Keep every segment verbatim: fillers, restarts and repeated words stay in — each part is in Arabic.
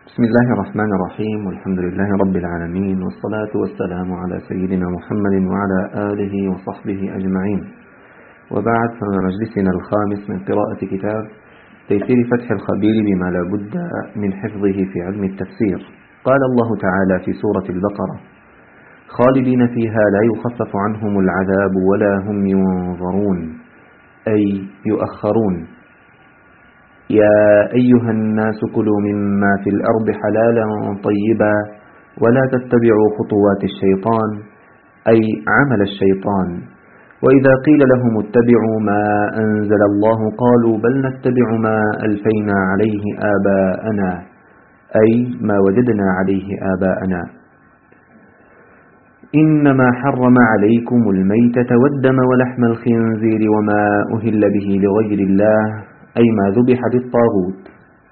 بسم الله الرحمن الرحيم، والحمد لله رب العالمين، والصلاة والسلام على سيدنا محمد وعلى آله وصحبه أجمعين. وبعد، فمن مجلسنا الخامس من قراءة كتاب تيسير فتح الخبير بما لا بد من حفظه في علم التفسير. قال الله تعالى في سورة البقرة: خالدين فيها لا يخفف عنهم العذاب ولا هم ينظرون، أي يؤخرون. يا أيها الناس كلوا مما في الأرض حلالا طيبا ولا تتبعوا خطوات الشيطان، أي عمل الشيطان. وإذا قيل لهم اتبعوا ما أنزل الله قالوا بل نتبع ما ألفينا عليه آباءنا، أي ما وجدنا عليه آباءنا. إنما حرم عليكم الميتة والدم ولحم الخنزير وما أهل به لغير الله، أي ما ذبح بالطاغوت.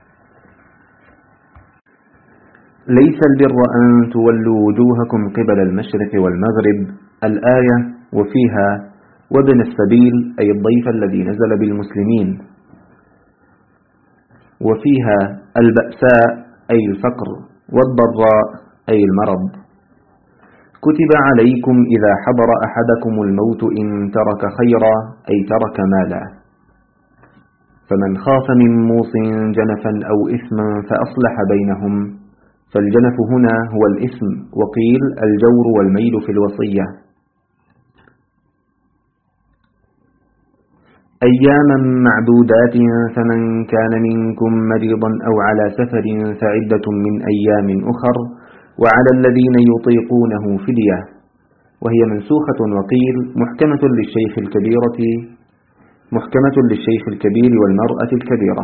ليس البر أن تولوا وجوهكم قبل المشرق والمغرب، الآية. وفيها وابن السبيل، أي الضيف الذي نزل بالمسلمين. وفيها البأساء، أي الفقر، والضراء، أي المرض. كتب عليكم إذا حضر أحدكم الموت إن ترك خيرا، أي ترك مالا. فمن خاف من موص جنفا أو إثما فأصلح بينهم، فالجنف هنا هو الإثم، وقيل الجور والميل في الوصية. أياما معدودات، فمن كان منكم مريضا أو على سفر فعدة من أيام أخر، وعلى الذين يطيقونه فدية. وهي منسوخة، وقيل محكمة للشيخ الكبيرة محكمة للشيخ الكبير والمرأة الكبيرة.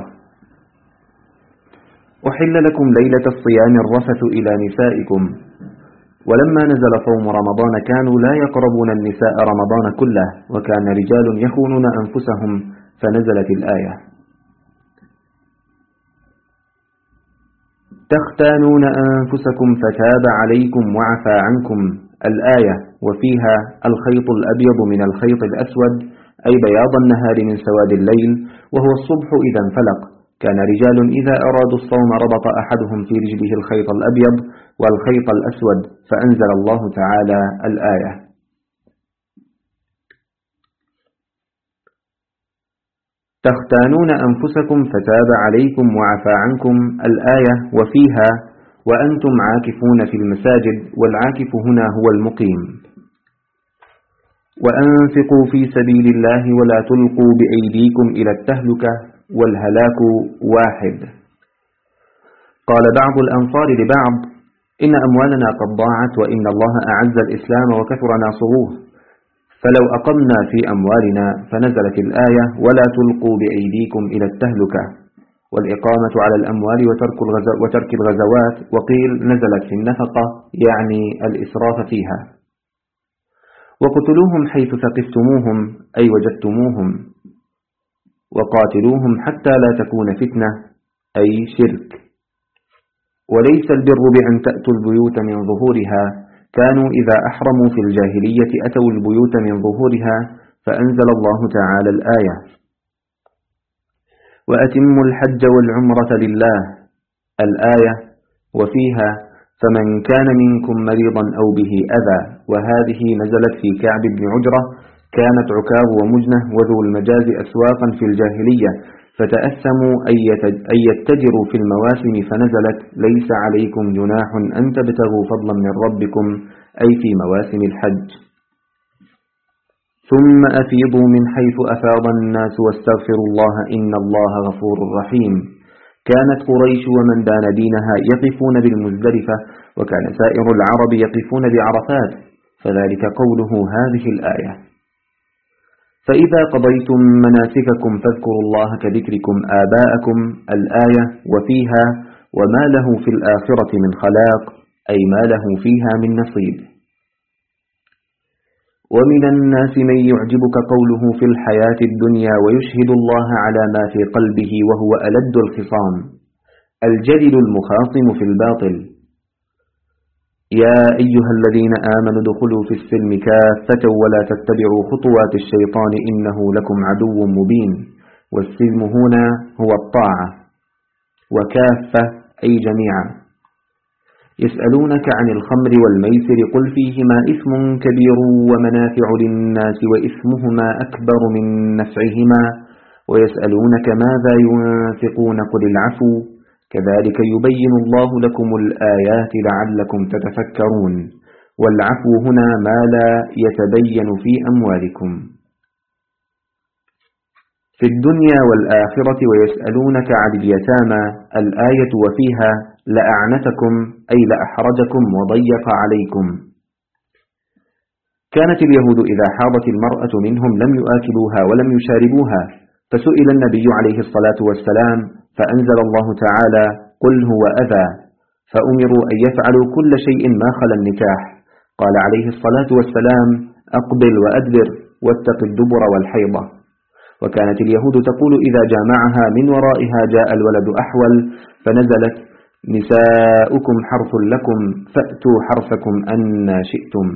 أحل لكم ليلة الصيام الرفث إلى نسائكم. ولما نزل صوم رمضان كانوا لا يقربون النساء رمضان كله، وكان رجال يخونون أنفسهم، فنزلت الآية: تختانون أنفسكم فتاب عليكم وعفى عنكم، الآية. وفيها الخيط الأبيض من الخيط الأسود، أي بياض النهار من سواد الليل، وهو الصبح إذا انفلق. كان رجال إذا أرادوا الصوم ربط أحدهم في رجله الخيط الأبيض والخيط الأسود، فأنزل الله تعالى الآية: تختانون أنفسكم فتاب عليكم وعفى عنكم، الآية. وفيها وأنتم عاكفون في المساجد، والعاكف هنا هو المقيم. وأنفقوا في سبيل الله ولا تلقوا بأيديكم إلى التهلكة، والهلاك واحد. قال بعض الأنصار لبعض: إن أموالنا قد ضاعت، وإن الله أعز الإسلام وكثر ناصروه، فلو أقمنا في أموالنا. فنزلت الآية: ولا تلقوا بأيديكم إلى التهلكة. والإقامة على الأموال وترك, الغزو وترك الغزوات، وقيل نزلت في النفقة، يعني الإسراف فيها. وقتلوهم حيث ثقفتموهم، أي وجدتموهم. وقاتلوهم حتى لا تكون فتنة، أي شرك. وليس البر بأن تأتوا البيوت من ظهورها، كانوا إذا أحرموا في الجاهلية أتوا البيوت من ظهورها، فأنزل الله تعالى الآية: وأتموا الحج والعمرة لله، الآية. وفيها فمن كان منكم مريضا أو به أذى، وهذه نزلت في كعب بن عجرة. كانت عكاظ ومجنة وذو المجاز أسواقا في الجاهلية، فتأثموا أن يتجروا في المواسم، فنزلت: ليس عليكم جناح أن تبتغوا فضلا من ربكم، أي في مواسم الحج. ثم أفيضوا من حيث أفاض الناس واستغفروا الله إن الله غفور رحيم. كانت قريش ومن دان دينها يقفون بالمزدلفة، وكان سائر العرب يقفون بعرفات، فذلك قوله هذه الآية: فإذا قضيتم مناسككم فاذكروا الله كذكركم آباءكم، الآية. وفيها وما له في الآخرة من خلاق، أي ما له فيها من نصيب. ومن الناس من يعجبك قوله في الحياة الدنيا ويشهد الله على ما في قلبه وهو ألد الخصام، الجدل المخاصم في الباطل. يا أيها الذين آمنوا ادخلوا في السلم كافة ولا تتبعوا خطوات الشيطان إنه لكم عدو مبين. والسلم هنا هو الطاعة، وكافة أي جميعا. يسألونك عن الخمر والميسر قل فيهما إثم كبير ومنافع للناس وإثمهما أكبر من نفعهما ويسألونك ماذا ينفقون قل العفو كذلك يبين الله لكم الآيات لعلكم تتفكرون والعفو هنا ما لا يتبين في أموالكم في الدنيا والآخرة ويسألونك عن اليتامى الآية وفيها لأعنتكم أي لأحرجكم وضيق عليكم. كانت اليهود إذا حاضت المرأة منهم لم يآكلوها ولم يشاربوها فسئل النبي عليه الصلاة والسلام فأنزل الله تعالى قل هو أذى فأمروا أن يفعلوا كل شيء ما خلا النكاح. قال عليه الصلاة والسلام أقبل وأدبر واتق الدبر والحيضة. وكانت اليهود تقول إذا جامعها من ورائها جاء الولد أحول فنزلت نساؤكم حرث لكم فأتوا حرثكم أن شئتم.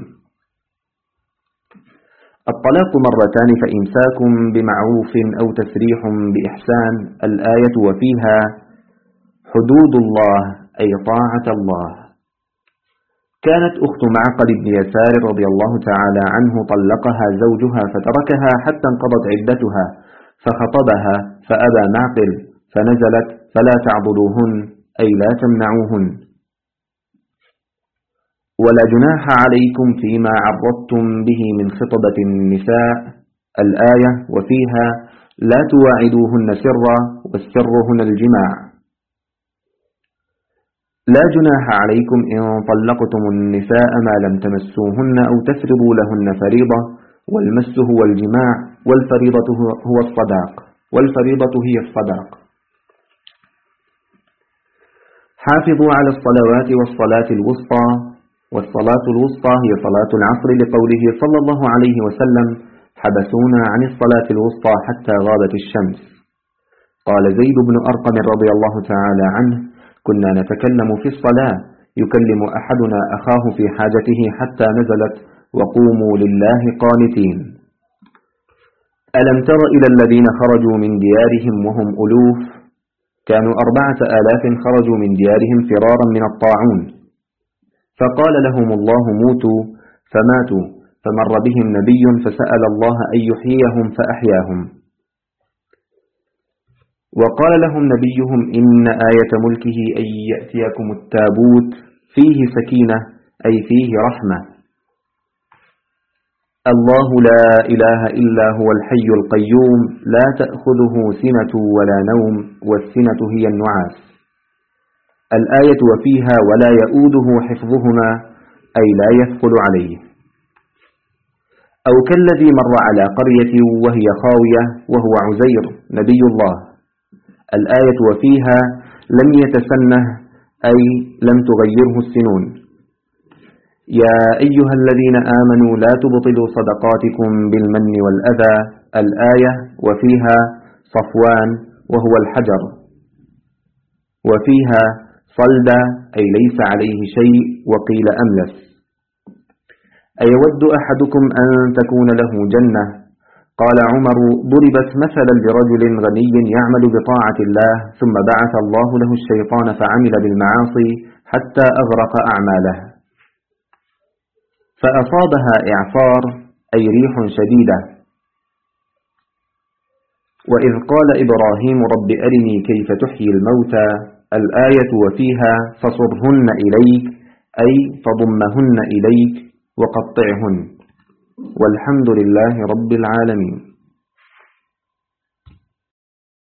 الطلاق مرتان فإمساك بمعروف أو تسريح بإحسان الآية وفيها حدود الله أي طاعة الله. كانت أخت معقل بن يسار رضي الله تعالى عنه طلقها زوجها فتركها حتى انقضت عدتها فخطبها فأبى معقل فنزلت فلا تعضلوهن أي لا تمنعوهن. ولا جناح عليكم فيما عرضتم به من خطبة النساء الآية وفيها لا تواعدوهن سرا والسر هنا الجماع. لا جناح عليكم إن طلقتم النساء ما لم تمسوهن أو تفرضوا لهن فريضة والمس هو الجماع والفريضة هو الصداق والفريضة هي الصداق. حافظوا على الصلوات والصلاة الوسطى والصلاة الوسطى هي صلاة العصر لقوله صلى الله عليه وسلم حبسونا عن الصلاة الوسطى حتى غابت الشمس. قال زيد بن أرقم رضي الله تعالى عنه كنا نتكلم في الصلاة يكلم أحدنا أخاه في حاجته حتى نزلت وقوموا لله قانتين. ألم تر إلى الذين خرجوا من ديارهم وهم ألوف كانوا أربعة آلاف خرجوا من ديارهم فرارا من الطاعون فقال لهم الله موتوا فماتوا فمر بهم نبي فسأل الله أن يحييهم فأحياهم وقال لهم نبيهم إن آية ملكه أن يأتيكم التابوت فيه سكينة أي فيه رحمة. الله لا إله إلا هو الحي القيوم لا تأخذه سنة ولا نوم والسنة هي النعاس. الآية وفيها ولا يؤوده حفظهما أي لا يثقل عليه. أو كالذي مر على قرية وهي خاوية وهو عزير نبي الله. الآية وفيها لم يتسنه أي لم تغيره السنون. يا أيها الذين آمنوا لا تبطلوا صدقاتكم بالمن والأذى الآية وفيها صفوان وهو الحجر وفيها صلد أي ليس عليه شيء وقيل أملس. أيود أحدكم أن تكون له جنة قال عمر ضربت مثلا لرجل غني يعمل بطاعة الله ثم بعث الله له الشيطان فعمل بالمعاصي حتى أغرق أعماله فأصابها إعصار أي ريح شديدة. وإذ قال إبراهيم رب أرني كيف تحيي الموتى الآية وفيها فصرهن إليك أي فضمهن إليك وقطعهن. والحمد لله رب العالمين.